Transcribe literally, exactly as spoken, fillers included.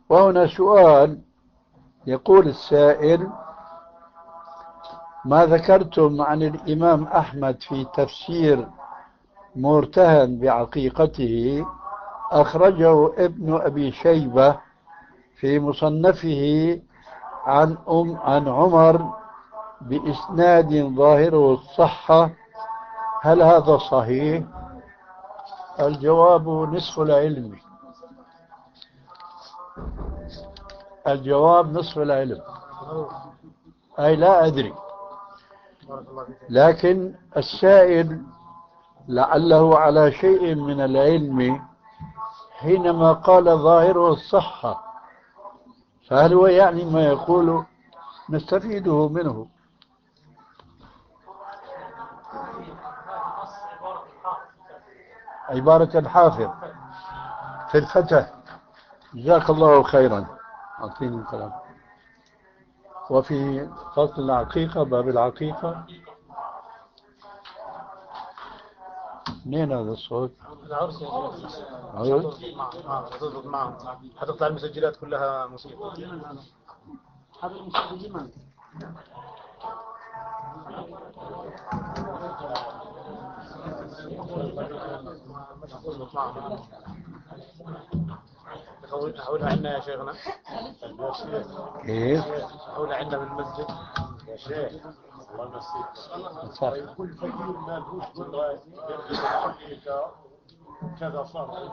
وهنا سؤال، يقول السائل: ما ذكرتم عن الإمام أحمد في تفسير مرتهن بعقيقته أخرجه ابن أبي شيبة في مصنفه عن أم عن عمر بإسناد ظاهره الصحة، هل هذا صحيح؟ الجواب نصف العلم. الجواب نصف العلم، أي لا أدري، لكن السائل لعله على شيء من العلم حينما قال ظاهره الصحة، فهل هو يعني ما يقول نستفيده منه؟ عبارة الحافظ في الفتح، جزاك الله خيرا، أعطيني الكلام. وفي فصل العقيقة، باب العقيقة، منين هذا الصوت؟ العرس. عرس؟ حتضبط معهم، حتطلع المسجلات كلها موسيقى. هذا المسجل من؟ حولها عندنا يا شيخنا. كيف؟ حولها عندنا بالمسجد يا شيخ. الله يمسيك. كل فقير ما لهوش كذا صار.